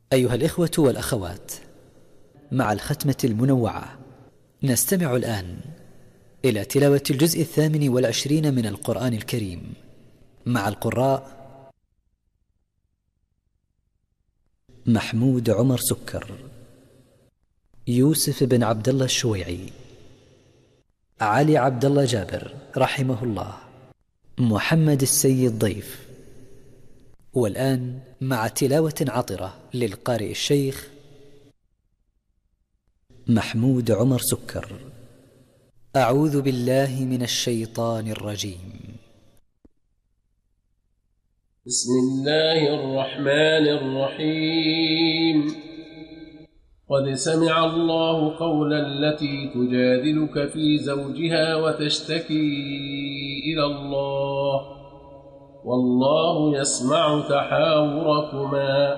أيها الإخوة والأخوات، مع الختمة المنوعة نستمع الآن إلى تلاوة الجزء 28 من القرآن الكريم مع القراء محمود عمر سكر، يوسف بن عبد الله الشويعي، علي عبد الله جابر رحمه الله، محمد السيد ضيف. والآن مع تلاوة عطرة للقارئ الشيخ محمود عمر سكر. أعوذ بالله من الشيطان الرجيم. بسم الله الرحمن الرحيم. قد سمع الله قول التي تجادلك في زوجها وتشتكي إلى الله والله يسمع تحاوركما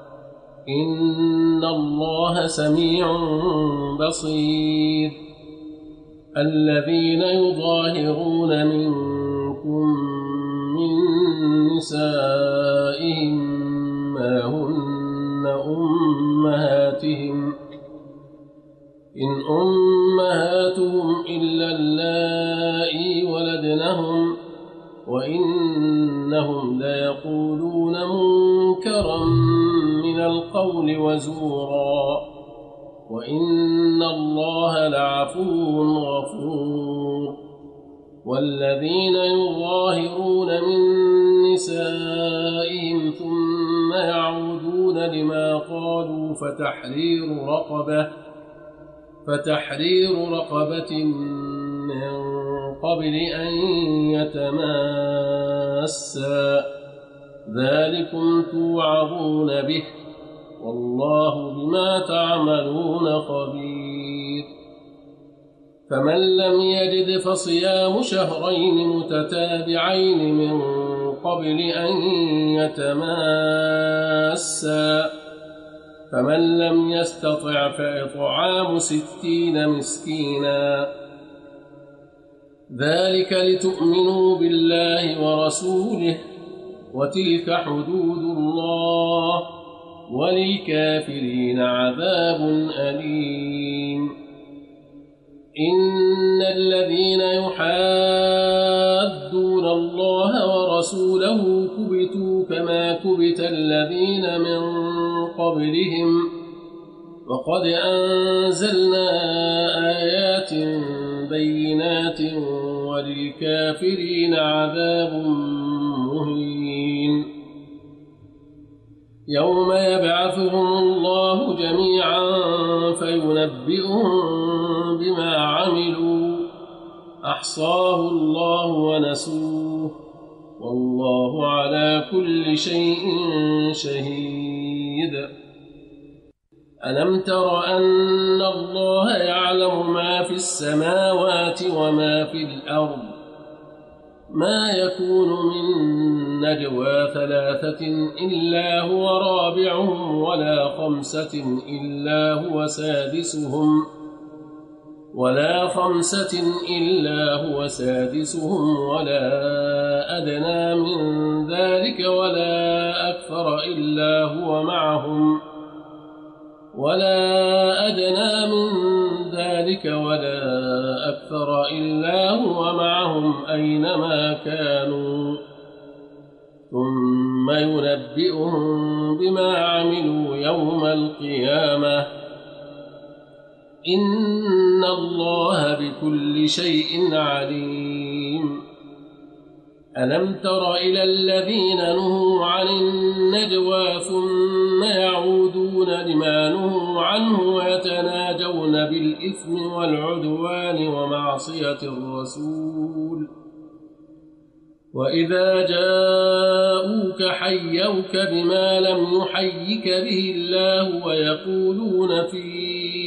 إن الله سميع بصير. الذين يظاهرون منكم من نسائهم ما هن أمهاتهم إن أمهاتهم إلا اللائي ولدنهم وإنهم ليقولون منكرا من القول وزورا وإن الله لعفو غفور. والذين يظاهرون من نسائهم ثم يعودون لما قالوا فتحرير رقبة من قبل أن يتماسا ذلكم توعظون به والله بما تعملون خبير. فمن لم يجد فصيام شهرين متتابعين من قبل أن يتماسا فمن لم يستطع فإطعام 60 مسكينا ذلك لتؤمنوا بالله ورسوله وتلك حدود الله وللكافرين عذاب أليم. إن الذين يحادون الله ورسوله كبتوا كما كبت الذين من قبلهم وقد أنزلنا آيات بينات وللكافرين عذاب مهين. يوم يبعثهم الله جميعا فينبئهم بما عملوا أحصاه الله ونسوه والله على كل شيء شهيد. ألم تر أن الله يعلم ما في السماوات وما في الأرض ما يكون من نجوى 3 إلا هو رابعهم ولا 5 إلا هو سادسهم ولا أدنى من ذلك ولا أكثر إلا هو معهم أينما كانوا ثم ينبئهم بما عملوا يوم القيامة إن الله بكل شيء عليم. ألم تر إلى الذين نهوا عن النجوى ثم يعودون لما نهوا عنه ويتناجون بالإثم والعدوان ومعصية الرسول وإذا جاءوك حيوك بما لم يحيك به الله ويقولون في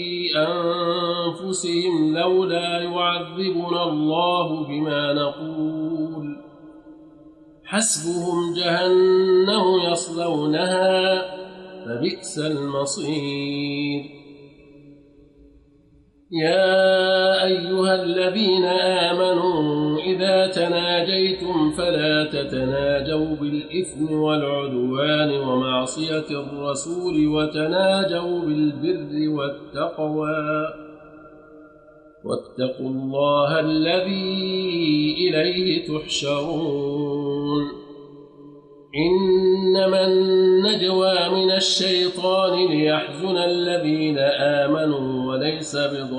أنفسهم لولا يعذبنا الله بما نقول حسبهم جهنم يصلونها فبئس المصير. يا أيها الذين آمنوا إذا تناجيتم فلا تتناجوا بالإثم والعدوان ومعصية الرسول وتناجوا بالبر والتقوى واتقوا الله الذي إليه تحشرون إنما النجوى من الشيطان ليحزن الذين آمنوا وليس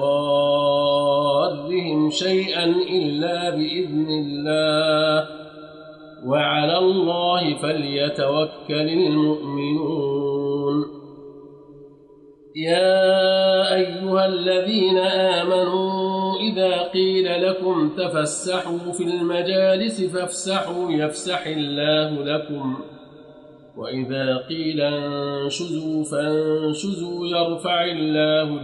بضارهم شيئا إلا بإذن الله وعلى الله فليتوكل المؤمنون يا أيها الذين آمنوا إذا قيل لكم تفسحوا في المجالس فافسحوا يفسح الله لكم وإذا قيل انشزوا فانشزوا يرفع الله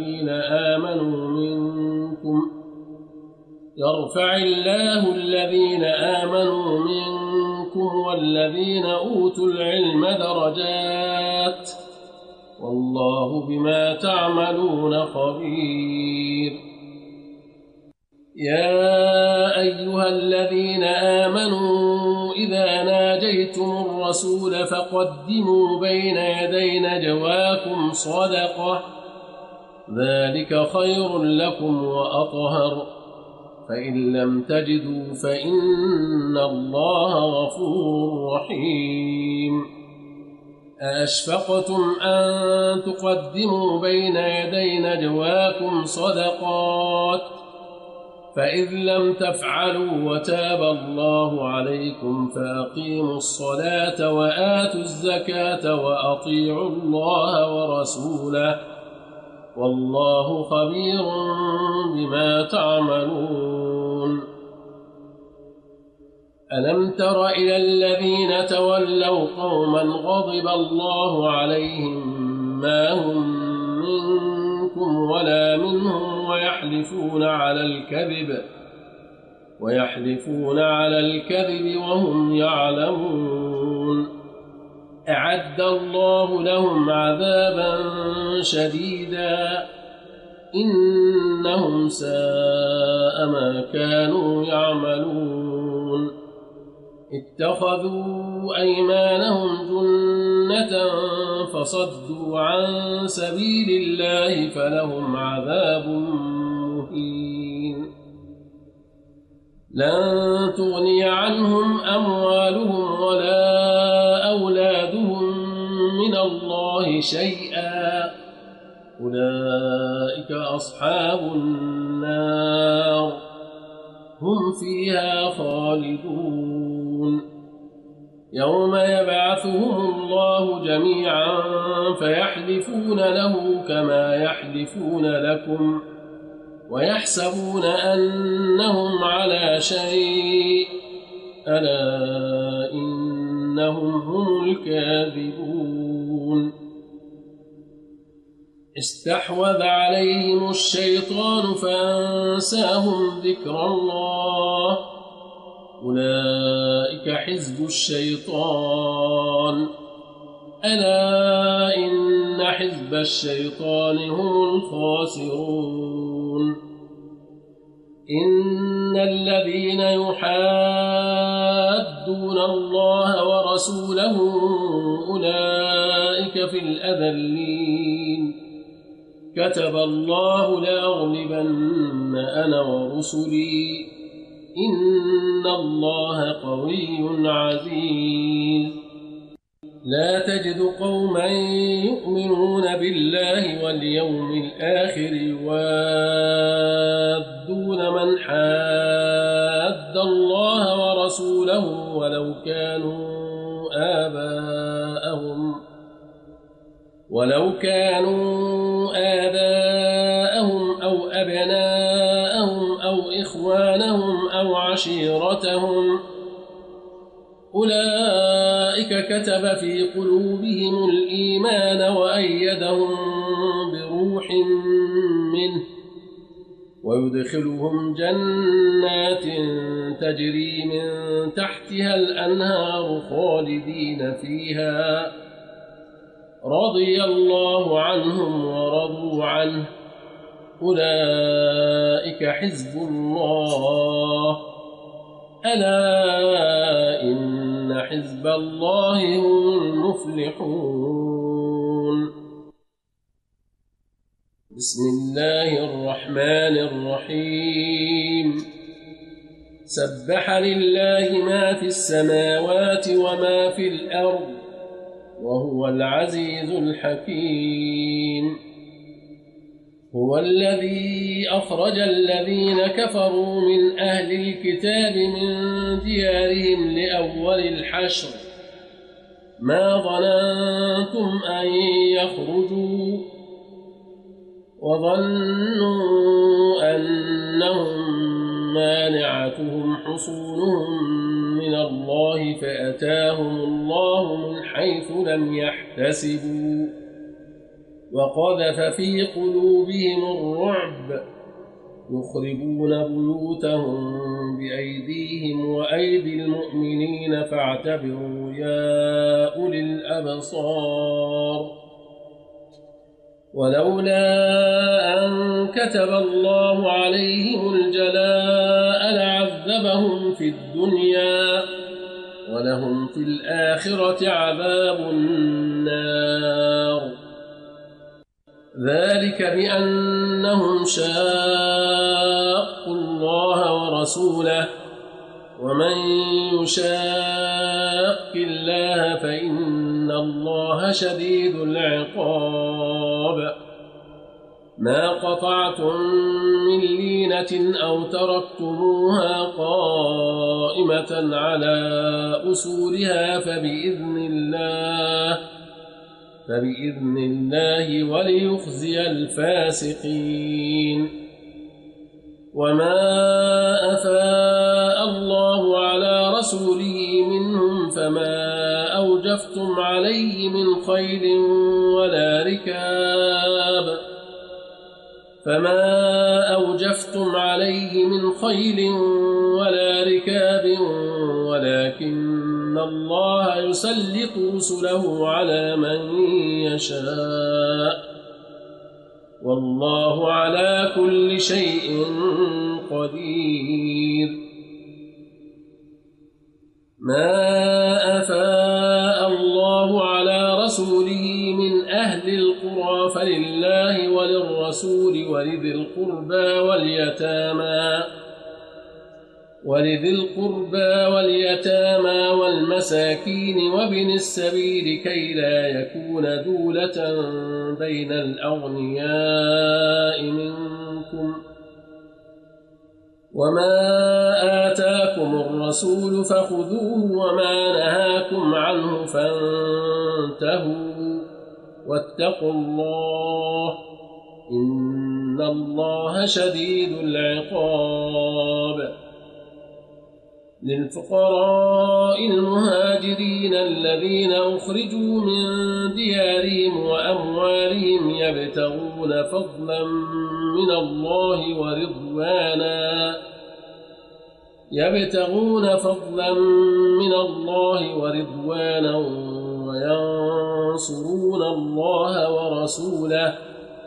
الذين آمنوا منكم والذين أوتوا العلم درجات والله بما تعملون خبير يا أيها الذين آمنوا إذا ناجيتم الرسول فقدموا بين يدي نجواكم صدقة ذلك خير لكم وأطهر فإن لم تجدوا فإن الله غفور رحيم أأشفقتم أن تقدموا بين يدي نجواكم صدقات فإذ لم تفعلوا وتاب الله عليكم فأقيموا الصلاة وآتوا الزكاة وأطيعوا الله ورسوله والله خبير بما تعملون ألم تر إلى الذين تولوا قوما غضب الله عليهم ما هم منكم ولا منهم ويحلفون على الكذب وهم يعلمون أعد الله لهم عذابا شديدا إنهم ساء ما كانوا يعملون اتخذوا أيمانهم جنة فصدوا عن سبيل الله فلهم عذاب مهين لن تغني عنهم أموالهم ولا أولادهم من الله شيئا أولئك أصحاب النار هم فيها خالدون يوم يبعثهم الله جميعا فيحلفون له كما يحلفون لكم ويحسبون أنهم على شيء ألا إنهم هم الكاذبون استحوذ عليهم الشيطان فأنساهم ذكر الله أولئك حزب الشيطان ألا إن حزب الشيطان هم الخاسرون إن الذين يحادون الله ورسوله أولئك في الأذلين كتب الله لأغلبن أنا ورسلي إن الله قوي عزيز لا تجد قوما يؤمنون بالله واليوم الآخر يوادون من حاد الله ورسوله ولو كانوا آباءهم أو أبناءهم أو إخوانهم أو عشيرتهم أولئك كتب في قلوبهم الإيمان وأيدهم بروح منه ويدخلهم جنات تجري من تحتها الأنهار خالدين فيها رضي الله عنهم ورضوا عنه أولئك حزب الله ألا إن حزب الله هم المفلحون. بسم الله الرحمن الرحيم. سبح لله ما في السماوات وما في الأرض وهو العزيز الحكيم. هو الذي أخرج الذين كفروا من أهل الكتاب من ديارهم لأول الحشر ما ظننتم أن يخرجوا وظنوا أنهم مانعتهم حصونهم من الله فأتاهم الله من حيث لم يحتسبوا وقذف في قلوبهم الرعب يخربون بيوتهم بأيديهم وأيدي المؤمنين فاعتبروا يا أولي الأبصار. ولولا أن كتب الله عليهم الجلاء لعذبهم في الدنيا ولهم في الآخرة عذاب النار. ذلك بأنهم شاقوا الله ورسوله ومن يشاق الله فإن الله شديد العقاب. ما قطعتم من لينة أو تركتموها قائمة على أصولها فبإذن الله وليخزي الفاسقين. وما أفاء الله على رسوله منهم فما أوجفتم عليه من خيل ولا ركاب ولكن الله يسلط رسله على من يشاء والله على كل شيء قدير. ما أفاء الله على رسوله من أهل القرى فلله وللرسول ولذي القربى واليتامى والمساكين وابن السبيل كي لا يكون دولة بين الأغنياء منكم. وما آتاكم الرسول فخذوه وما نهاكم عنه فانتهوا واتقوا الله إن الله شديد العقاب. للفقراء المهاجرين الذين أخرجوا من ديارهم وأموالهم يبتغون فضلا من الله ورضوانا وينصرون الله ورسوله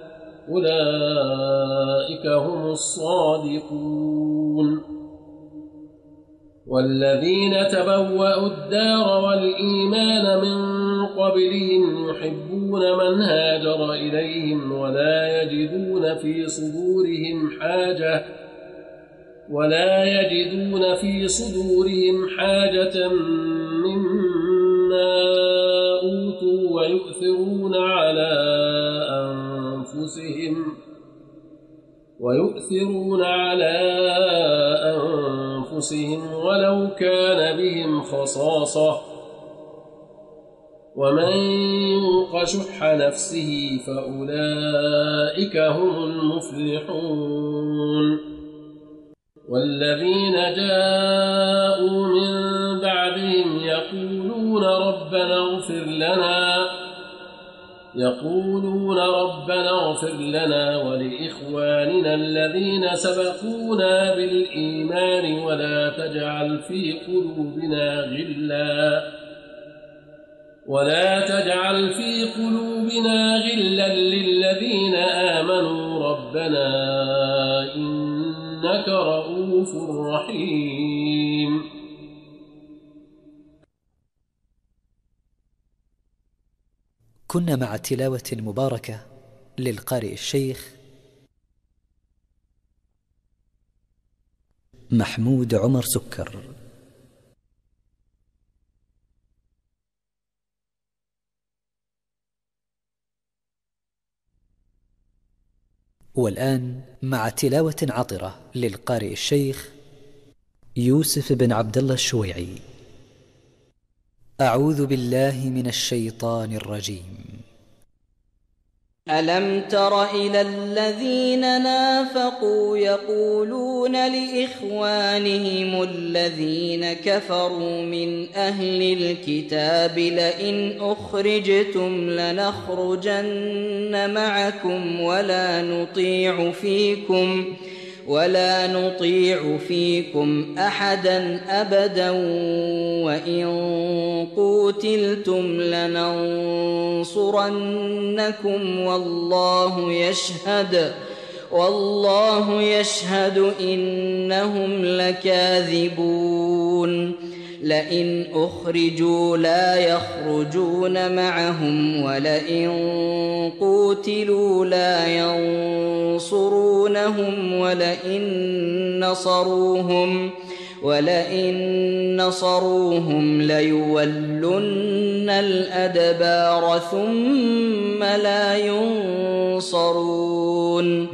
أولئك هم الصادقون. والذين تبوأوا الدار والإيمان من قبلهم يحبون من هاجر إليهم ولا يجدون في صدورهم حاجة مما أوتوا ويؤثرون على أنفسهم ولو كان بهم خصاصة ومن يوق شح نفسه فأولئك هم المفلحون. والذين جاءوا من بعدهم يقولون ربنا اغفر لنا ولإخواننا الذين سبقونا بالإيمان ولا تجعل في قلوبنا غلا للذين آمنوا ربنا إنك رؤوف رحيم. كنا مع تلاوة مباركة للقارئ الشيخ محمود عمر سكر. والآن مع تلاوة عطرة للقارئ الشيخ يوسف بن عبد الله الشويعي. أعوذ بالله من الشيطان الرجيم. ألم تر إلى الذين نافقوا يقولون لإخوانهم الذين كفروا من أهل الكتاب لئن أخرجتم لنخرجن معكم ولا نطيع فيكم أحدا أبدا وإن قوتلتم لننصرنكم والله يشهد إنهم لكاذبون. لئن أخرجوا لا يخرجون معهم ولئن قوتلوا لا ينصرونهم ولئن نصروهم ليولن الأدبار ثم لا ينصرون.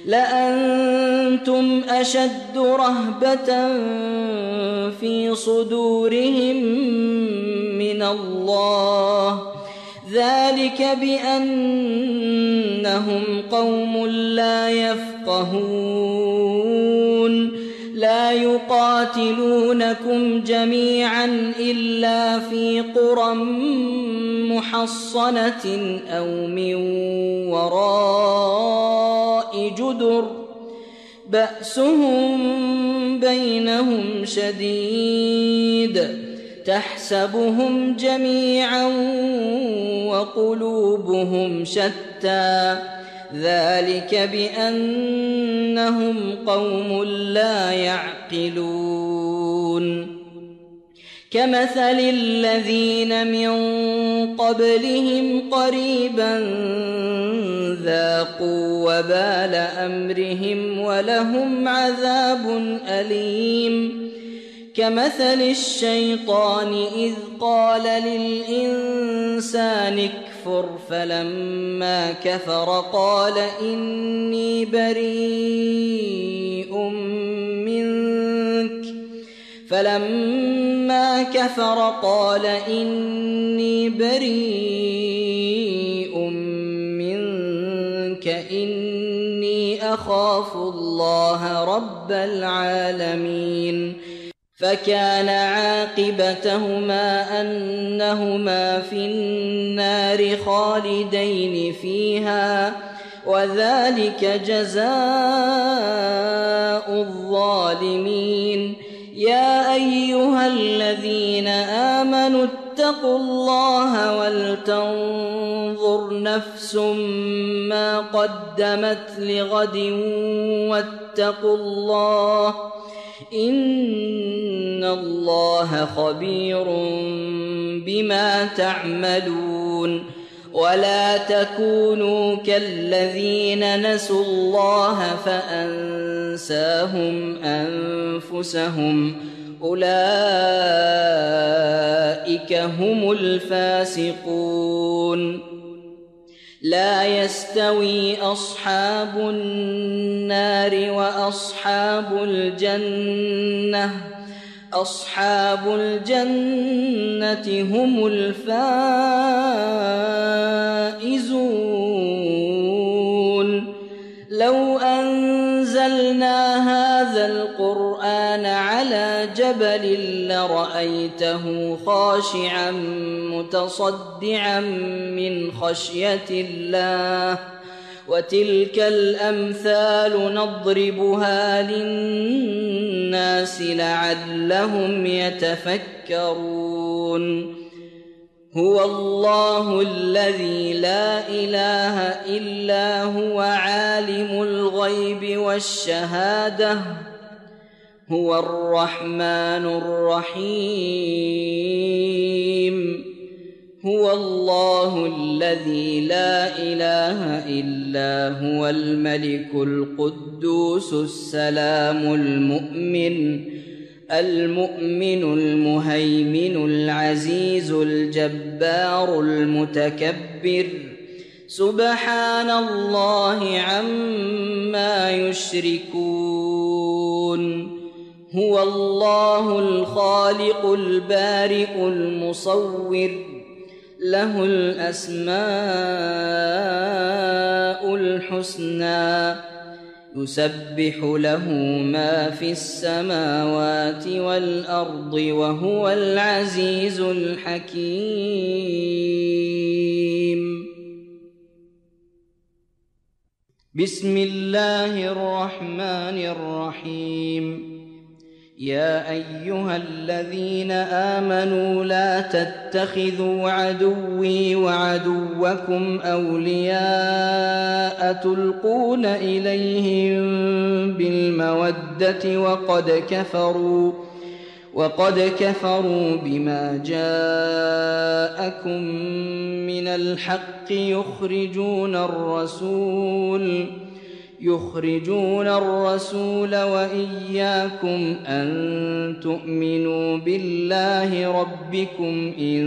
لأنتم أشد رهبة في صدورهم من الله ذلك بأنهم قوم لا يفقهون. لا يقاتلونكم جميعا إلا في قرى محصنة أو من وراء جدر بأسهم بينهم شديد تحسبهم جميعا وقلوبهم شتى ذلك بأنهم قوم لا يعقلون. كمثل الذين من قبلهم قريبا ذاقوا وبال أمرهم ولهم عذاب أليم. كمثل الشيطان إذ قال للإنسان اكفر فلما كفر قال إني بريء منك إني أخاف الله رب العالمين. فكان عاقبتهما أنهما في النار خالدين فيها وذلك جزاء الظالمين. يا أيها الذين آمنوا اتقوا الله ولتنظر نفس ما قدمت لغد واتقوا الله إن الله خبير بما تعملون. ولا تكونوا كالذين نسوا الله فأنساهم أنفسهم أولئك هم الفاسقون. لا يستوي أصحاب النار وأصحاب الجنة هم الفائزون. لو أنزلنا هذا القرآن على جبل لرأيته خاشعا متصدعا من خشية الله. وتلك الأمثال نضربها للناس لعلهم يتفكرون. هو الله الذي لا إله إلا هو عالم الغيب والشهادة هو الرحمن الرحيم. هو الله الذي لا إله إلا هو الملك القدوس السلام المؤمن المهيمن العزيز الجبار المتكبر سبحان الله عما يشركون هو الله الخالق البارئ المصور له الأسماء الحسنى يسبح له ما في السماوات والأرض وهو العزيز الحكيم بسم الله الرحمن الرحيم يا أيها الذين آمنوا لا تتخذوا عدوي وعدوكم أولياء تلقون إليهم بالمودة وقد كفروا بما جاءكم من الحق يخرجون الرسول وإياكم أن تؤمنوا بالله ربكم إن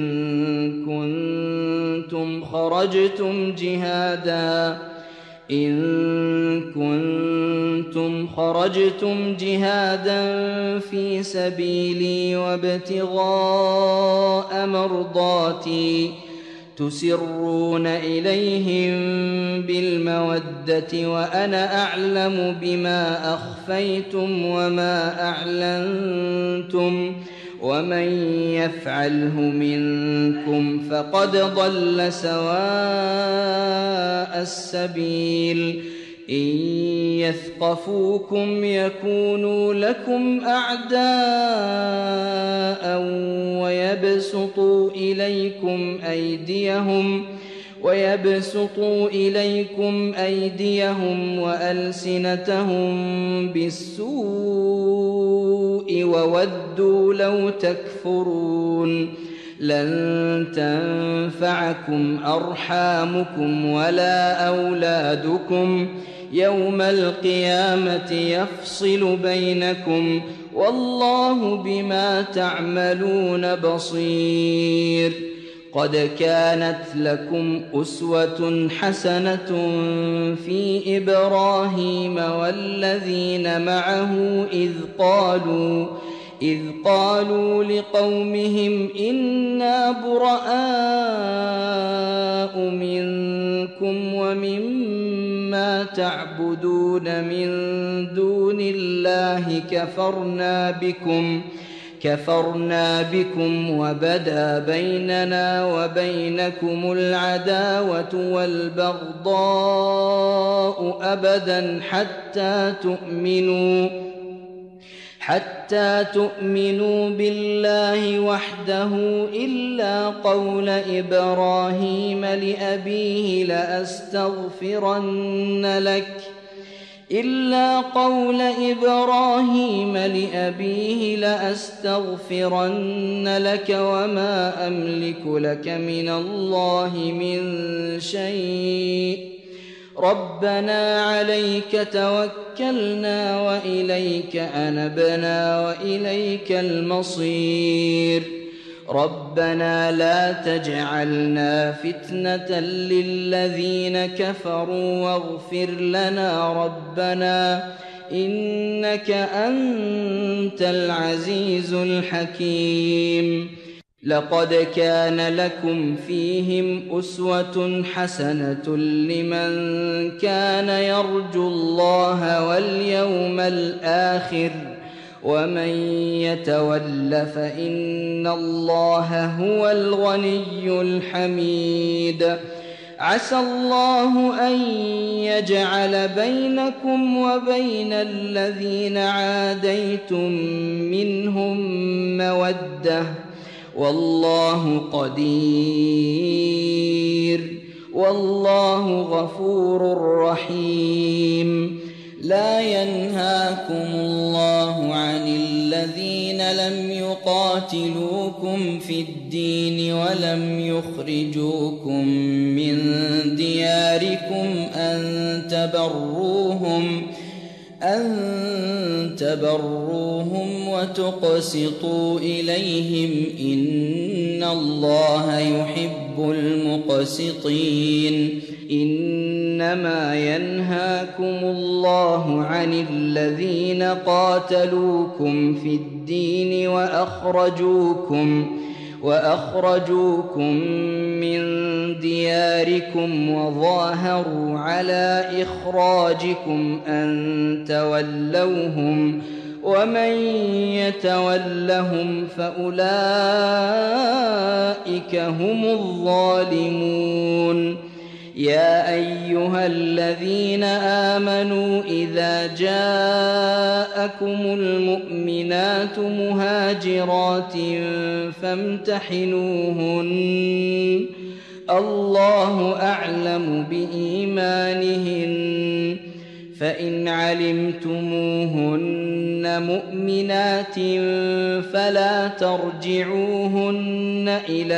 كنتم خرجتم جهادا في سبيلي وابتغاء مرضاتي تسرون إليهم بالمودة وأنا أعلم بما أخفيتم وما أعلنتم ومن يفعله منكم فقد ضل سواء السبيل إن يثقفوكم يكونوا لكم أعداء ويبسطوا إليكم أيديهم وألسنتهم بالسوء وودوا لو تكفرون لن تنفعكم أرحامكم ولا أولادكم يوم القيامة يفصل بينكم والله بما تعملون بصير قد كانت لكم أسوة حسنة في إبراهيم والذين معه إذ قالوا لقومهم إنا براء منكم ومما تعبدون من دون الله كفرنا بكم وبدا بيننا وبينكم العداوة والبغضاء أبدا حتى تؤمنوا بالله وحده إلا قول إبراهيم لأبيه لأستغفرن لك وما أملك لك من الله من شيء ربنا عليك توكلنا وإليك أنبنا وإليك المصير ربنا لا تجعلنا فتنة للذين كفروا واغفر لنا ربنا إنك أنت العزيز الحكيم لقد كان لكم فيهم أسوة حسنة لمن كان يرجو الله واليوم الآخر ومن يتول فإن الله هو الغني الحميد عسى الله أن يجعل بينكم وبين الذين عاديتم منهم مودة والله قدير والله غفور رحيم لا ينهاكم الله عن الذين لم يقاتلوكم استنصروكم في الدين ولم يخرجوكم من دياركم أن تبروهم وتقسطوا إليهم إن الله يحب المقسطين. إنما ينهاكم الله عن الذين قاتلوكم في الدين وأخرجوكم من دياركم وظاهروا على إخراجكم أن تولوهم ومن يتولهم فأولئك هم الظالمون. يا أيها الذين آمنوا إذا جاءكم المؤمنات مهاجرات فامتحنوهن الله أعلم بإيمانهن فإن علمتموهن مؤمنات فلا ترجعوهن إلى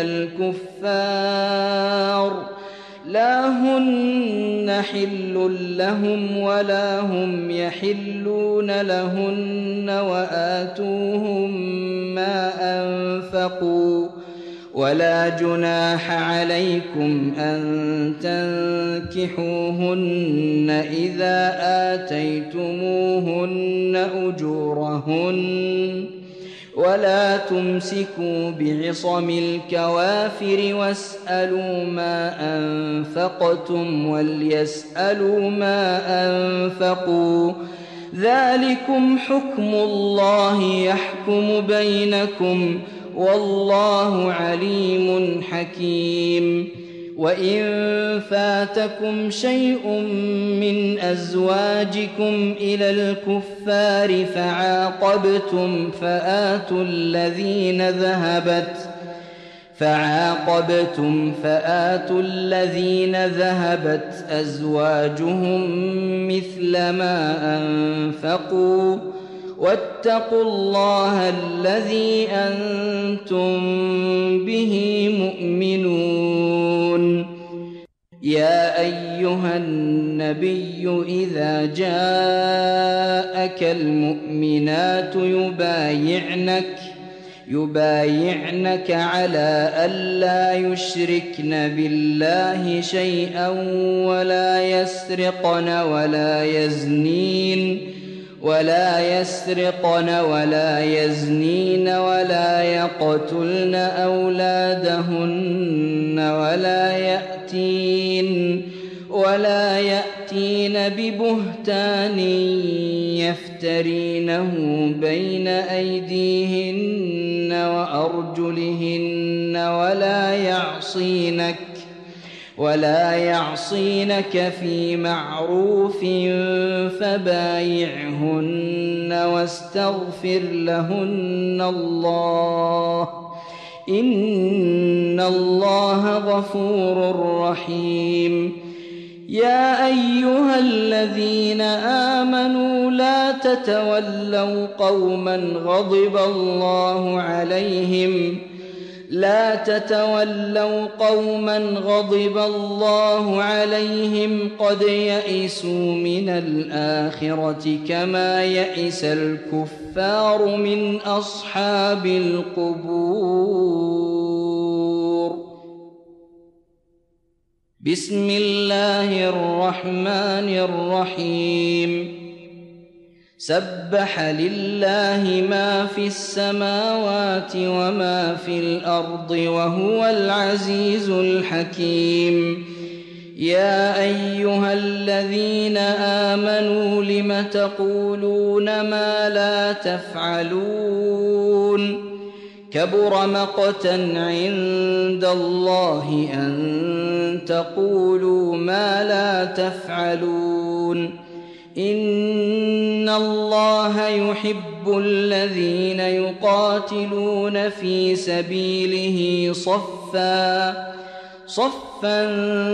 الكفار لا هن حل لهم ولا هم يحلون لهن وآتوهم ما أنفقوا ولا جناح عليكم أن تنكحوهن إذا آتيتموهن أجورهن ولا تمسكوا بعصم الكوافر واسألوا ما أنفقتم وليسألوا ما أنفقوا ذلكم حكم الله يحكم بينكم والله عليم حكيم. وإن فاتكم شيء من أزواجكم إلى الكفار فعاقبتم فآتوا الذين ذهبت أزواجهم مثل ما أنفقوا واتقوا الله الذي أنتم به مؤمنون. يا أيها النبي إذا جاءك المؤمنات يبايعنك على ألا يشركن بالله شيئا ولا يسرقن ولا يزنين ولا يقتلن أولادهن ولا يأتين ببهتان يفترينه بين أيديهن وأرجلهن ولا يعصينك في معروف فبايعهن واستغفر لهن الله إن الله غفور رحيم. يا أيها الذين آمنوا لا تتولوا قوما غضب الله عليهم قد يئسوا من الآخرة كما يئس الكفار من أصحاب القبور. بسم الله الرحمن الرحيم. سبح لله ما في السماوات وما في الأرض وهو العزيز الحكيم. يا أيها الذين آمنوا لم تقولون ما لا تفعلون كبر مقتا عند الله أن تقولوا ما لا تفعلون. إن الله يحب الذين يقاتلون في سبيله صفا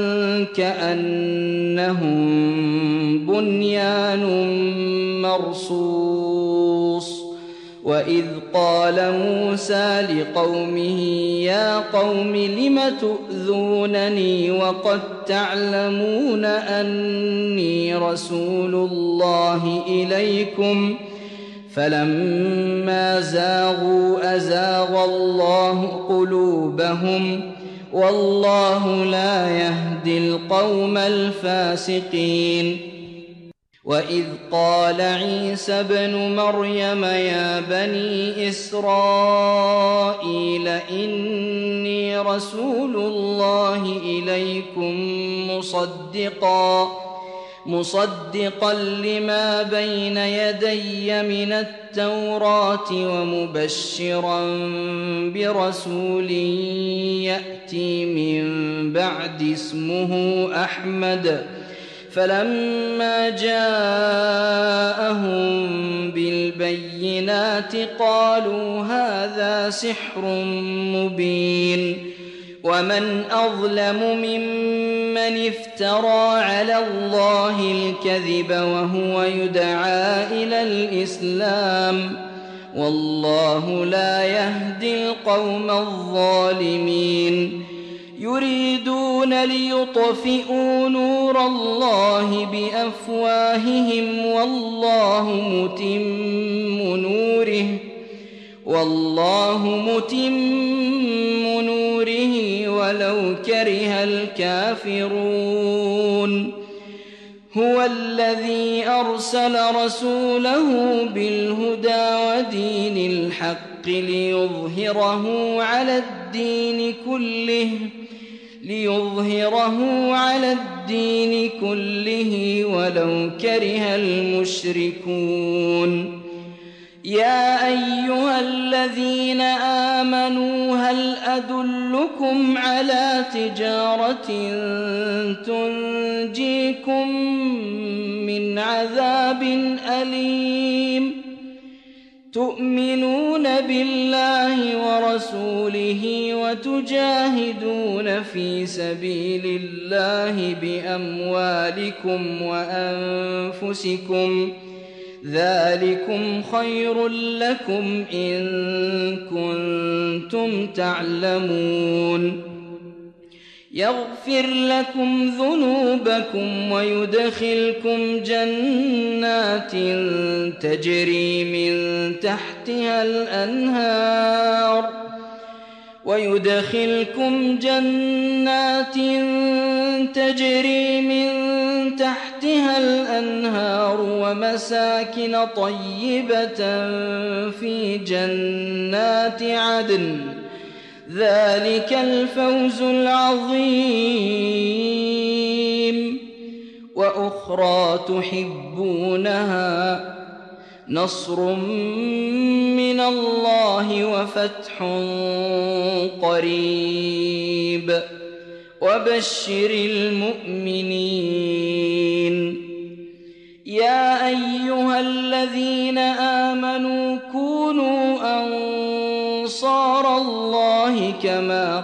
كأنهم بنيان مرصوص وإذ قال موسى لقومه يا قوم لم تؤذونني وقد تعلمون أني رسول الله إليكم فلما زاغوا أزاغ الله قلوبهم والله لا يهدي القوم الفاسقين. وإذ قال عيسى ابن مريم يا بني إسرائيل إني رسول الله إليكم مصدقا لما بين يدي من التوراة ومبشرا برسول يأتي من بعد اسمه أحمد. فلما جاءهم بالبينات قالوا هذا سحر مبين. ومن أظلم ممن افترى على الله الكذب وهو يدعى إلى الإسلام والله لا يهدي القوم الظالمين. يريدون ليطفئوا نور الله بأفواههم والله متم نوره ولو كره الكافرون. هو الذي أرسل رسوله بالهدى ودين الحق ليظهره على الدين كله ولو كره المشركون. يا أيها الذين آمنوا هل أدلكم على تجارة تنجيكم من عذاب أليم تؤمنون بالله ورسوله وتجاهدون في سبيل الله بأموالكم وأنفسكم ذلكم خير لكم إن كنتم تعلمون. يغفر لكم ذنوبكم ويدخلكم جنات تجري من تحتها الأنهار ومساكن طيبة في جنات عدن ذلك الفوز العظيم. وأخرى تحبونها نصر من الله وفتح قريب وبشر المؤمنين. يا أيها الذين آمنوا كونوا أنصار الله كما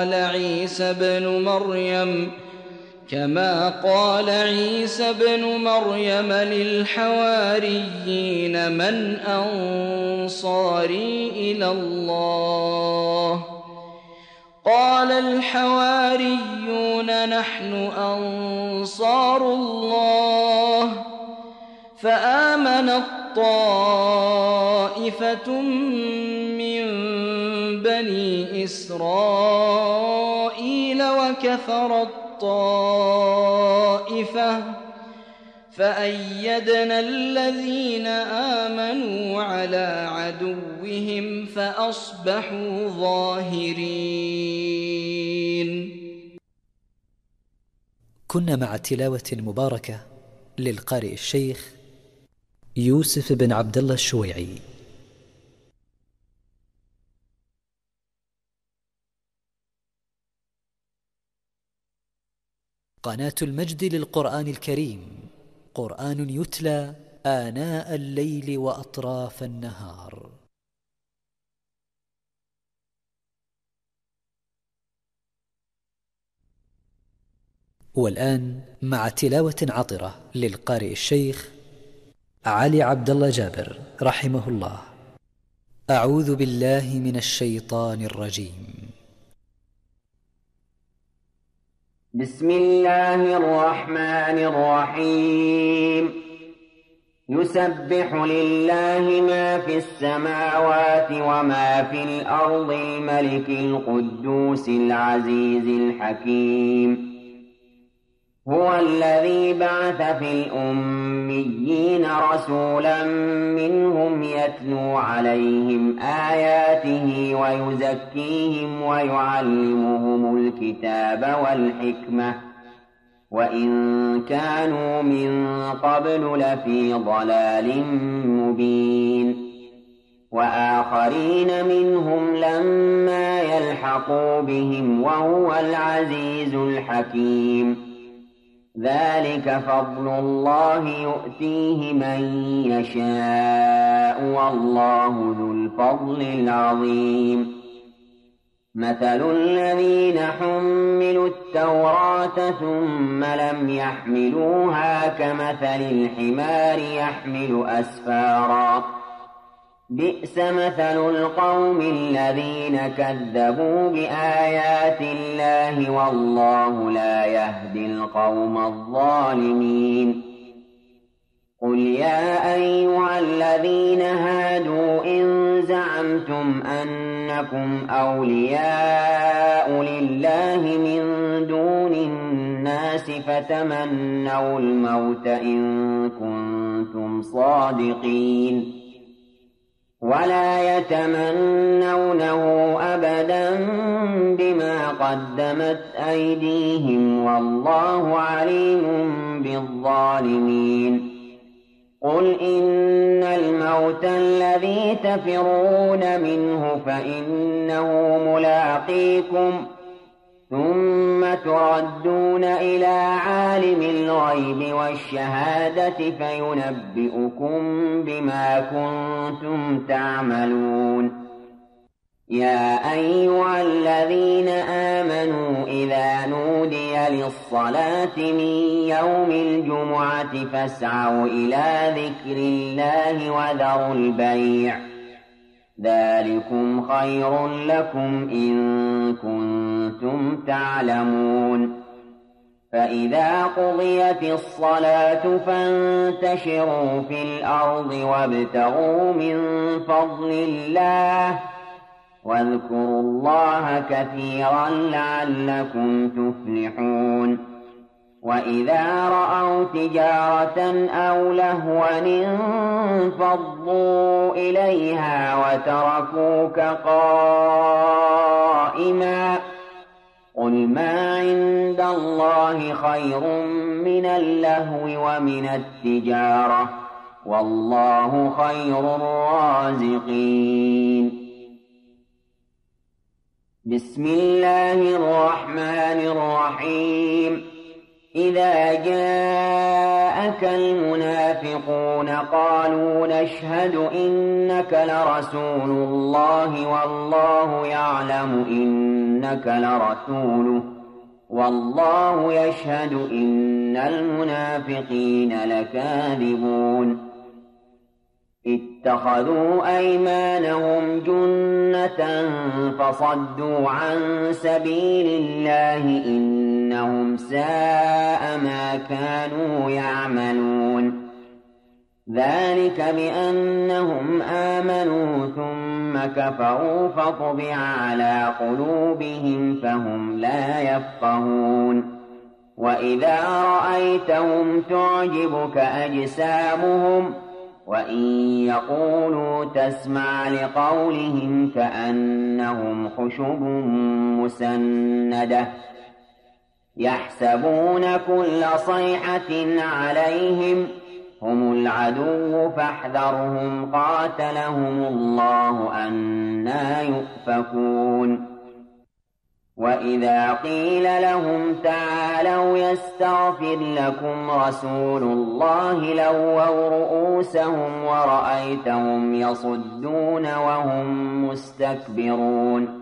قال عيسى بن مريم للحواريين من أنصاري إلى الله قال الحواريون نحن أنصار الله. فآمنت طائفة من بني إسرائيل وكفرت طائفة فأيدنا الذين آمنوا على عدوهم فأصبحوا ظاهرين. كنا مع التلاوة المباركة للقارئ الشيخ يوسف بن عبد الله الشويعي. قناة المجد للقرآن الكريم، قرآن يتلى آناء الليل وأطراف النهار. والآن مع تلاوة عطرة للقارئ الشيخ علي عبد الله جابر رحمه الله. أعوذ بالله من الشيطان الرجيم. بسم الله الرحمن الرحيم. يسبح لله ما في السماوات وما في الأرض الملك القدوس العزيز الحكيم. هو الذي بعث في الأميين رسولا منهم يتلو عليهم آياته ويزكيهم ويعلمهم الكتاب والحكمة وإن كانوا من قبل لفي ضلال مبين. وآخرين منهم لما يلحقوا بهم وهو العزيز الحكيم. ذلك فضل الله يؤتيه من يشاء والله ذو الفضل العظيم. مثل الذين حملوا التوراة ثم لم يحملوها كمثل الحمار يحمل أسفارا. بئس مثل القوم الذين كذبوا بآيات الله والله لا يهدي القوم الظالمين. قل يا أيها الذين هادوا إن زعمتم أنكم أولياء لله من دون الناس فتمنوا الموت إن كنتم صادقين ولا يتمنونه أبدا بما قدمت أيديهم والله عليم بالظالمين. قل إن الموت الذي تفرون منه فإنه ملاقيكم ثم تردون إلى عالم الغيب والشهادة فينبئكم بما كنتم تعملون. يا أيها الذين آمنوا إذا نودي للصلاة من يوم الجمعة فاسعوا إلى ذكر الله وذروا البيع ذلكم خير لكم إن كنتم تعلمون. فإذا قضيت الصلاة فانتشروا في الأرض وابتغوا من فضل الله واذكروا الله كثيرا لعلكم تفلحون. وإذا رأوا تجارة أو لهوا انفضوا إليها وتركوك قائما. قل ما عند الله خير من اللهو ومن التجارة والله خير الرازقين. بسم الله الرحمن الرحيم. إذا جاءك المنافقون قالوا نشهد إنك لرسول الله والله يعلم إنك لرسوله والله يشهد إن المنافقين لكاذبون. اتخذوا أيمانهم جنة فصدوا عن سبيل الله إنهم ساء ما كانوا يعملون. ذلك بأنهم آمنوا ثم كفروا فطبع على قلوبهم فهم لا يفقهون. وإذا رأيتهم تعجبك أجسامهم وإن يقولوا تسمع لقولهم كأنهم خشب مسندة يحسبون كل صيحة عليهم هم العدو فاحذرهم قاتلهم الله أنى يؤفكون. وإذا قيل لهم تعالوا يستغفر لكم رسول الله لووا رؤوسهم ورأيتهم يصدون وهم مستكبرون.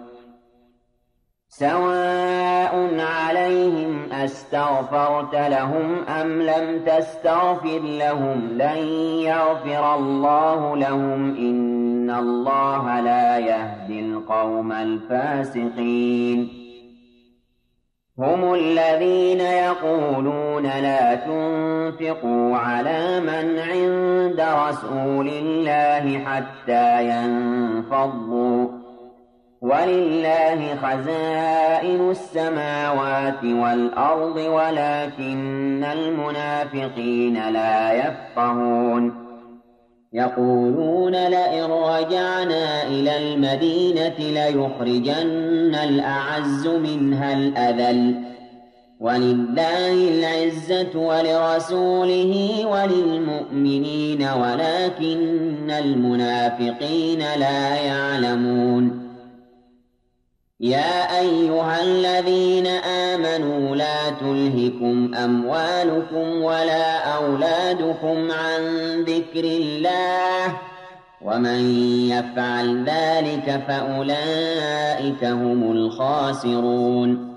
سواء عليهم أستغفرت لهم أم لم تستغفر لهم لن يغفر الله لهم إن إن الله لا يهدي القوم الفاسقين هم الذين يقولون لا تنفقوا على من عند رسول الله حتى ينفضوا ولله خزائن السماوات والأرض ولكن المنافقين لا يفقهون يقولون لئن رجعنا إلى المدينة ليخرجن الأعز منها الأذل ولله العزة ولرسوله وللمؤمنين ولكن المنافقين لا يعلمون يا أيها الذين آمنوا لا تلهكم أموالكم ولا أولادكم عن ذكر الله ومن يفعل ذلك فأولئك هم الخاسرون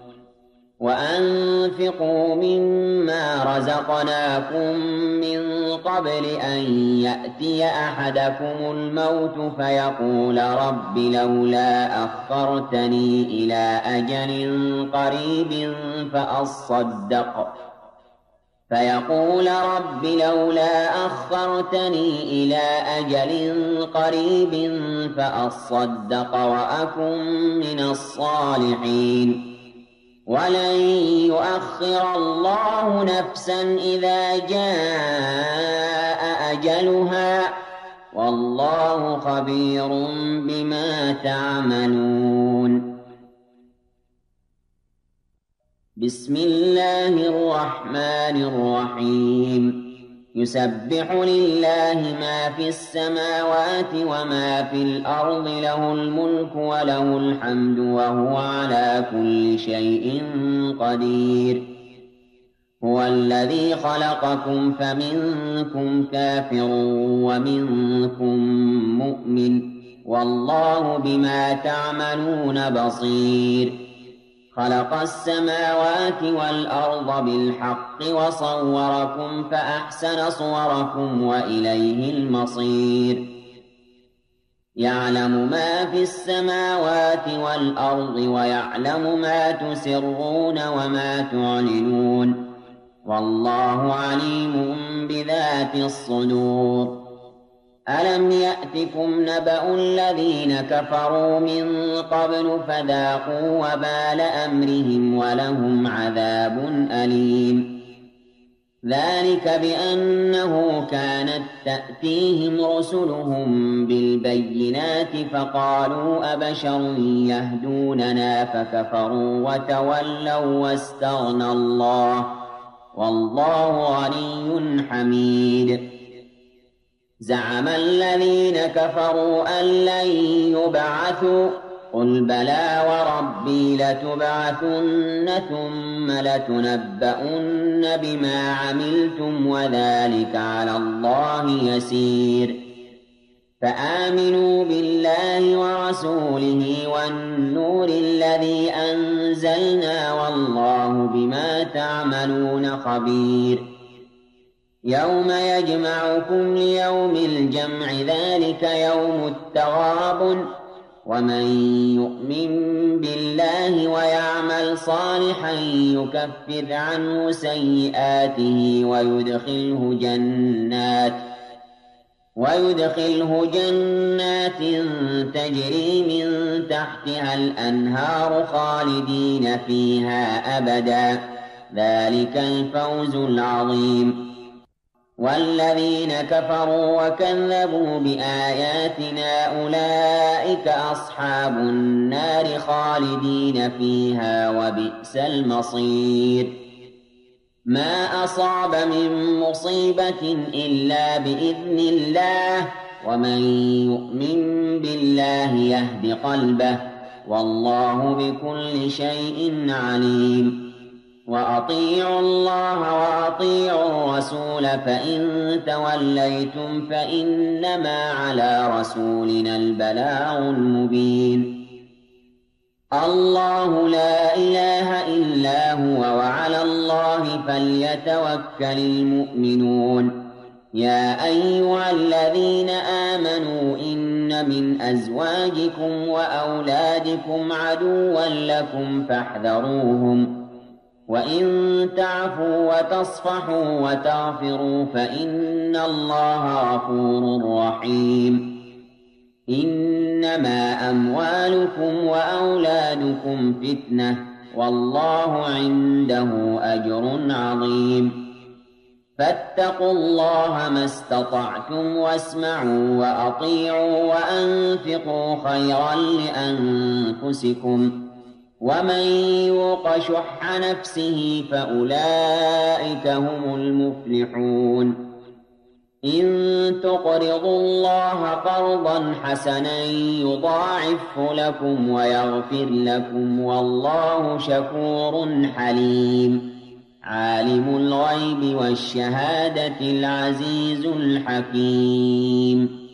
وأنفقوا مما رزقناكم من قبل أن يأتي أحدكم الموت فيقول رب لولا أخرتني إلى أجل قريب فأصدق وأكن من الصالحين ولن يؤخر الله نفسا إذا جاء أجلها والله خبير بما تعملون بسم الله الرحمن الرحيم يسبح لله ما في السماوات وما في الأرض له الملك وله الحمد وهو على كل شيء قدير هو الذي خلقكم فمنكم كافر ومنكم مؤمن والله بما تعملون بصير خلق السماوات والأرض بالحق وصوركم فأحسن صوركم وإليه المصير يعلم ما في السماوات والأرض ويعلم ما تسرون وما تعلنون والله عليم بذات الصدور ألم يأتكم نبأ الذين كفروا من قبل فذاقوا وبال أمرهم ولهم عذاب أليم ذلك بأنه كانت تأتيهم رسلهم بالبينات فقالوا أبشر يهدوننا فكفروا وتولوا واستغنى الله والله غني حميد زعم الذين كفروا أن لن يبعثوا قل بلى وربي لتبعثن ثم لتنبؤن بما عملتم وذلك على الله يسير فآمنوا بالله ورسوله والنور الذي أنزلنا والله بما تعملون خبير يوم يجمعكم ليوم الجمع ذلك يوم التغابن ومن يؤمن بالله ويعمل صالحا يكفر عنه سيئاته ويدخله جنات تجري من تحتها الأنهار خالدين فيها أبدا ذلك الفوز العظيم والذين كفروا وكذبوا بآياتنا أولئك أصحاب النار خالدين فيها وبئس المصير ما أصاب من مصيبة إلا بإذن الله ومن يؤمن بالله يهد قلبه والله بكل شيء عليم وأطيعوا الله وأطيعوا الرسول فإن توليتم فإنما على رسولنا البلاغ المبين الله لا إله إلا هو وعلى الله فليتوكل المؤمنون يا أيها الذين آمنوا إن من أزواجكم وأولادكم عدوا لكم فاحذروهم وإن تعفوا وتصفحوا وتغفروا فإن الله غفور رحيم إنما أموالكم وأولادكم فتنة والله عنده أجر عظيم فاتقوا الله ما استطعتم واسمعوا وأطيعوا وأنفقوا خيرا لأنفسكم ومن يوق شح نفسه فأولئك هم المفلحون إن تقرضوا الله قرضا حسنا يضاعفه لكم ويغفر لكم والله شكور حليم عالم الغيب والشهادة العزيز الحكيم.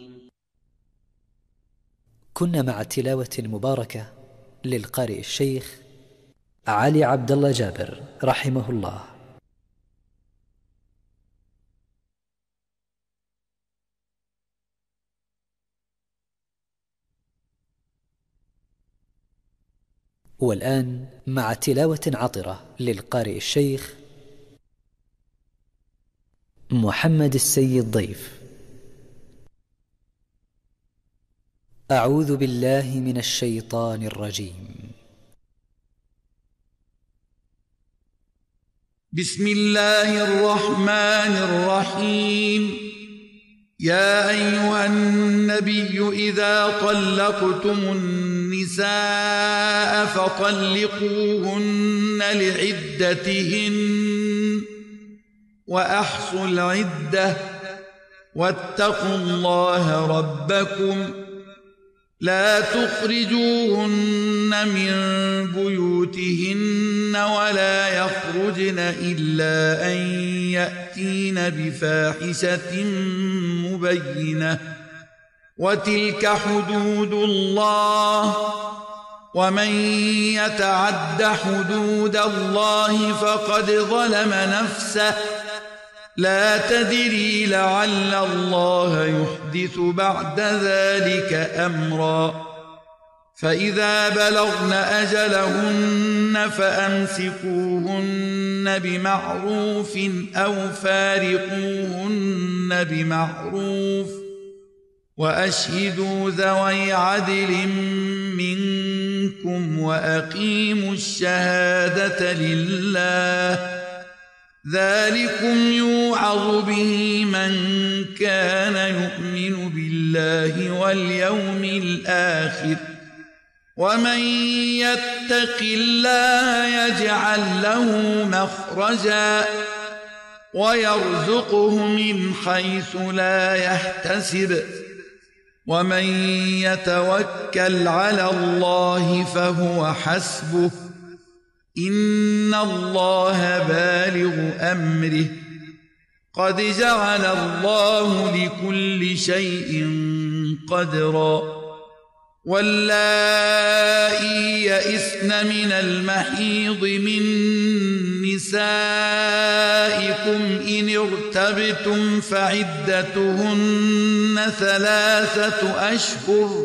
كنا مع التلاوة المباركة للقارئ الشيخ علي عبد الله جابر رحمه الله. والآن مع تلاوة عطرة للقارئ الشيخ محمد السيد ضيف. أعوذ بالله من الشيطان الرجيم. بسم الله الرحمن الرحيم. يا أيها النبي إذا طلقتم النساء فطلقوهن لعدتهن وأحصوا العدة واتقوا الله ربكم لا تخرجوهن من بيوتهن ولا يخرجن إلا أن يأتين بفاحشة مبينة وتلك حدود الله ومن يتعد حدود الله فقد ظلم نفسه لا تدري لعل الله يحدث بعد ذلك أمرا فإذا بلغن أجلهن فأمسكوهن بمعروف أو فارقوهن بمعروف وأشهدوا ذوي عدل منكم وأقيموا الشهادة لله ذلكم يوعظ به من كان يؤمن بالله واليوم الآخر ومن يتق الله يجعل له مخرجا ويرزقه من حيث لا يحتسب ومن يتوكل على الله فهو حسبه إن الله بالغ أمره قد جعل الله لكل شيء قدرا واللائي يئسن من المحيض من نسائكم إن ارتبتم فعدتهن 3 أشهر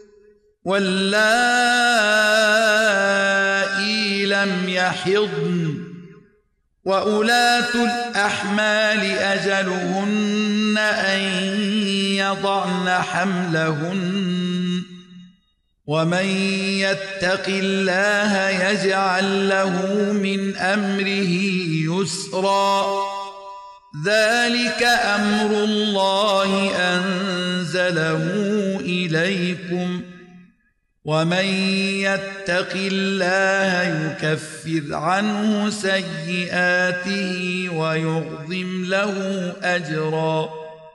واللائي لم يحضن وأولاة الأحمال أجلهن أن يضعن حملهن ومن يتق الله يجعل له من أمره يسرا ذلك أمر الله أنزله إليكم ومن يتق الله يكفر عنه سيئاته ويعظم له أجرا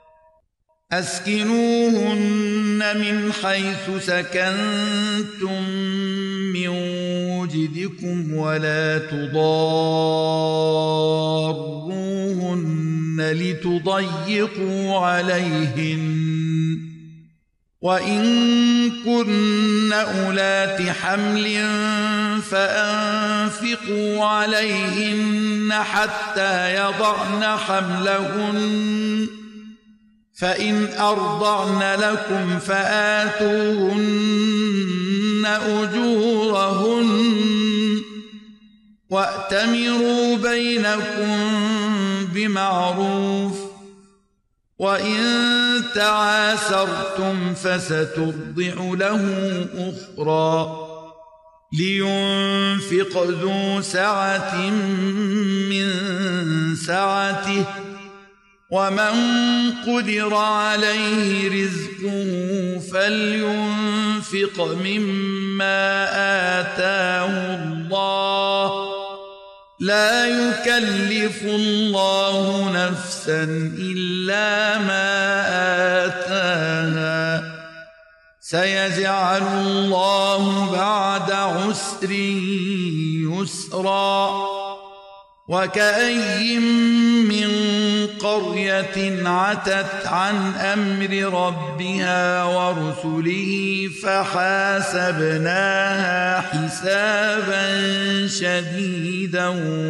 أسكنوهن من حيث سكنتم من وجدكم ولا تضاروهن لتضيقوا عليهن وإن كن أولات حمل فأنفقوا عليهن حتى يضعن حملهن فإن أرضعن لكم فآتوهن أجورهن وأتمروا بينكم بمعروف وإن تعاسرتم فسترضع له أخرى لينفق ذو سعة من سعته ومن قدر عليه رزقه فلينفق مما آتاه الله لا يكلف الله نفسا إلا ما آتاها سيجعل الله بعد عسر يسرا وكأي من قرية عتت عن أمر ربها ورسله فحاسبناها حسابا شديدا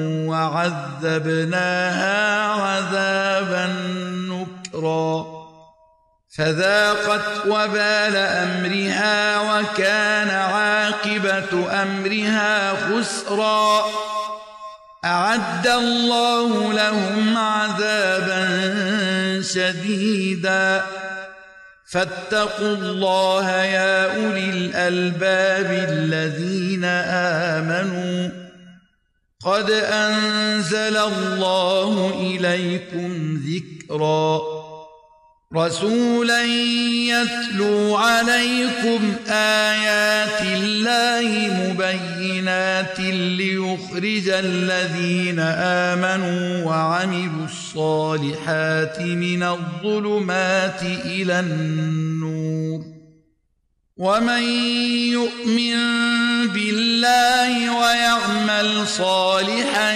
وعذبناها عذابا نكرا فذاقت وبال أمرها وكان عاقبة أمرها خسرا أعد الله لهم عذابا شديدا فاتقوا الله يا أولي الألباب الذين آمنوا قد أنزل الله إليكم ذكرا رسولا يتلو عليكم آيات الله مبينات ليخرج الذين آمنوا وعملوا الصالحات من الظلمات إلى النور ومن يؤمن بالله ويعمل صالحا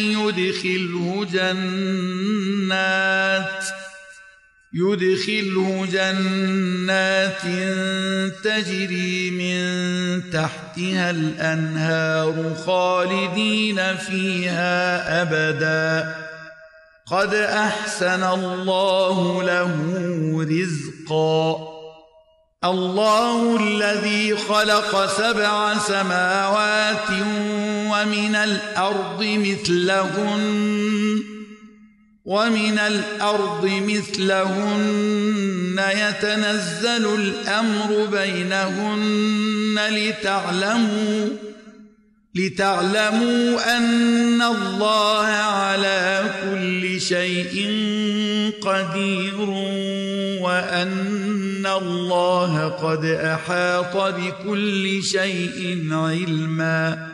يدخله جنات تجري من تحتها الأنهار خالدين فيها أبدا قد أحسن الله له رزقا الله الذي خلق 7 سماوات ومن الأرض مثلهن يتنزل الأمر بينهن لتعلموا أن الله على كل شيء قدير وأن الله قد أحاط بكل شيء علما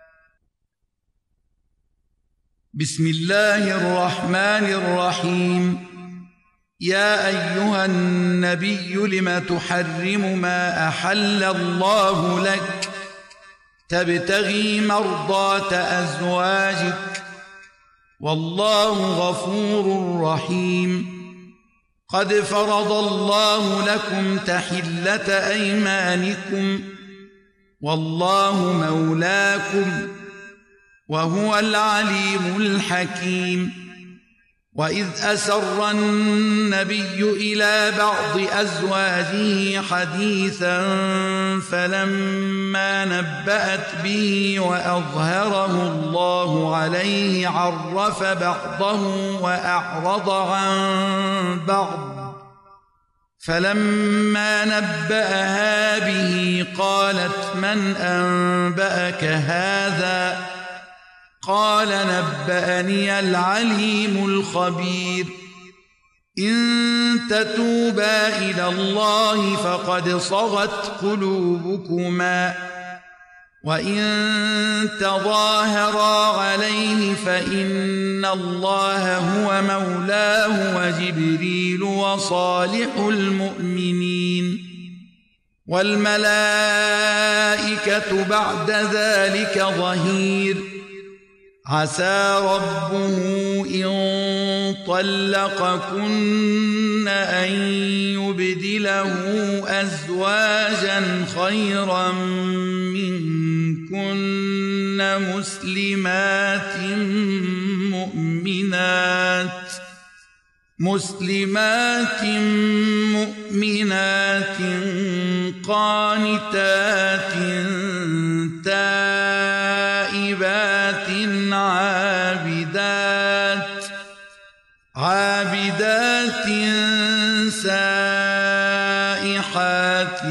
بسم الله الرحمن الرحيم يا أيها النبي لم تحرم ما أحل الله لك تبتغي مرضات أزواجك والله غفور رحيم قد فرض الله لكم تحلة أيمانكم والله مولاكم وهو العليم الحكيم وإذ أسر النبي إلى بعض أزواجه حديثا فلما نبأت به وأظهره الله عليه عرف بعضه وأعرض عن بعض فلما نبأها به قالت من أنبأك هذا قال نبأني العليم الخبير إن تتوبا إلى الله فقد صغت قلوبكما وإن تظاهرا عليه فإن الله هو مولاه وجبريل وصالح المؤمنين والملائكة بعد ذلك ظهير عسى ربه إن طلقكن أن يبدله أزواجا خيرا منكن مسلمات مؤمنات قانتات تائبات عابدات سائحات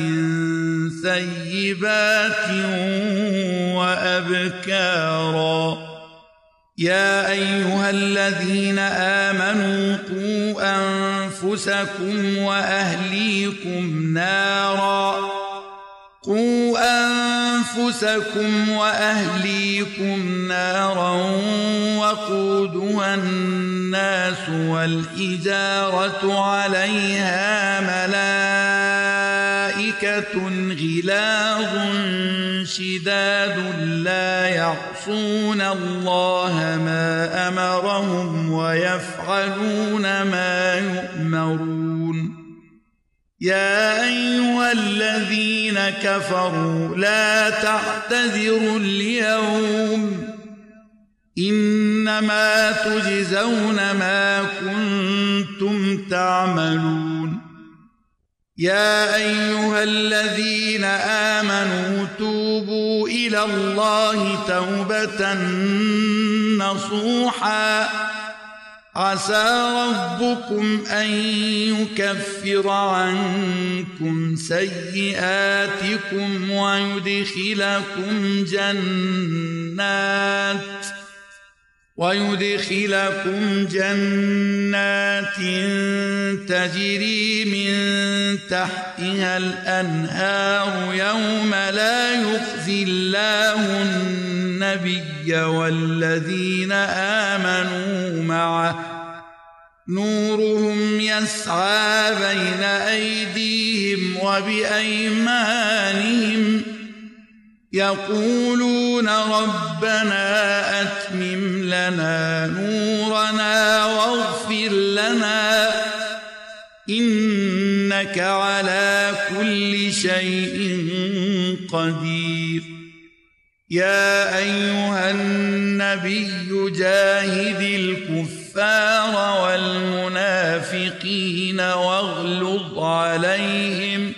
ثيبات وأبكارا يا أيها الذين آمنوا قوا أنفسكم وأهليكم نارا وقودها الناس والحجارة عليها ملائكة غلاظ شداد لا يعصون الله ما أمرهم ويفعلون ما يؤمرون يا أيها الذين كفروا لا تعتذروا اليوم إنما تجزون ما كنتم تعملون يا أيها الذين آمنوا توبوا إلى الله توبة نصوحا عسى ربكم أن يكفر عنكم سيئاتكم ويدخلكم جنات تجري من تحتها الأنهار يوم لا يخزي الله النبي والذين آمنوا معه نورهم يسعى بين أيديهم وبأيمانهم يقولون ربنا أتمم لنا نورنا واغفر لنا إنك على كل شيء قدير يا أيها النبي جاهد الكفار والمنافقين واغلظ عليهم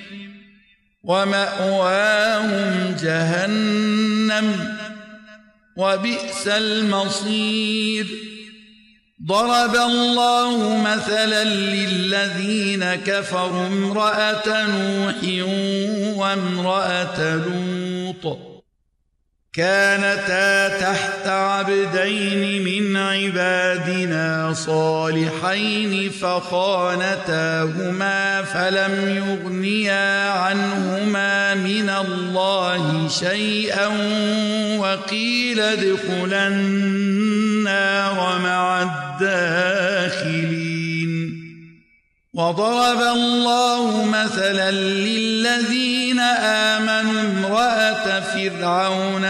ومأواهم جهنم وبئس المصير ضرب الله مثلا للذين كفروا امرأة نوح وامرأة لوط كانتا تحت عبدين من عبادنا صالحين فخانتاهما فلم يغنيا عنهما من الله شيئا وقيل ادخلا النار مع الداخلين وضرب الله مثلا للذين آمنوا امرأة فرعون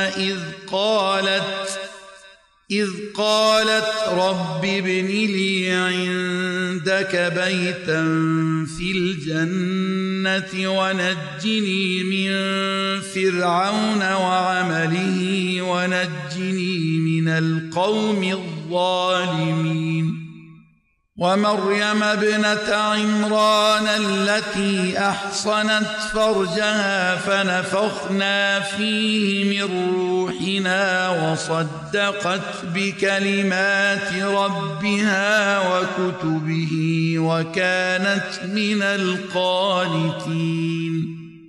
إذ قالت رب ابن لي عندك بيتا في الجنة ونجني من فرعون وعمله ونجني من القوم الظالمين ومريم ابنة عمران التي أحصنت فرجها فنفخنا فيه من روحنا وصدقت بكلمات ربها وكتبه وكانت من القانتين.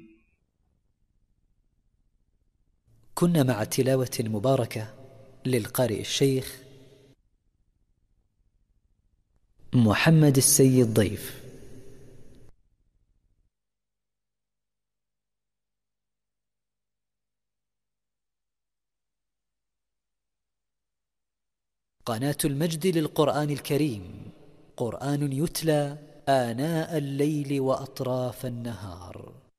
كنا مع تلاوة مباركة للقارئ الشيخ محمد السيد ضيف. قناة المجد للقرآن الكريم، قرآن يتلى آناء الليل وأطراف النهار.